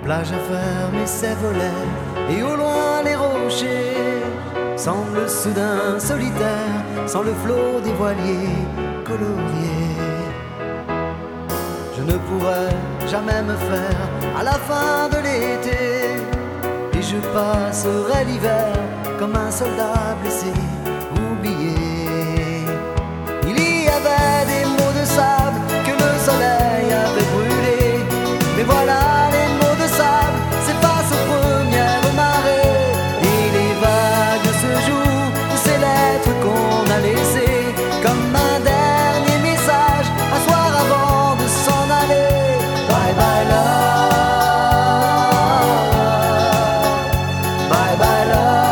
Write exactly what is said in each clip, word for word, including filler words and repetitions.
plage fermée ses volets, et au loin les rochers semblent soudain solitaires, sans le flot des voiliers coloriés. Je ne pourrais jamais me faire à la fin de l'été, et je passerai l'hiver comme un soldat blessé, oublié. Il y avait des mots de sable que le soleil avait brûlés, mais voilà les mots de sable s'effacent aux premières marées, et les vagues se jouent de ces lettres qu'on a laissées comme un dernier message un soir avant de s'en aller. Bye bye love, bye bye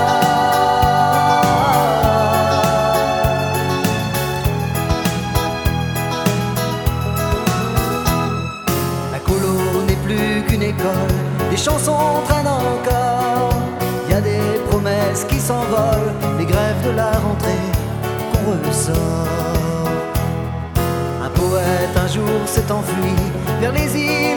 love. La colo n'est plus qu'une école, des chansons traînent encore, il y a des promesses qui s'envolent, les grèves de la rentrée qu'on ressort. Un poète un jour s'est enfui vers les îles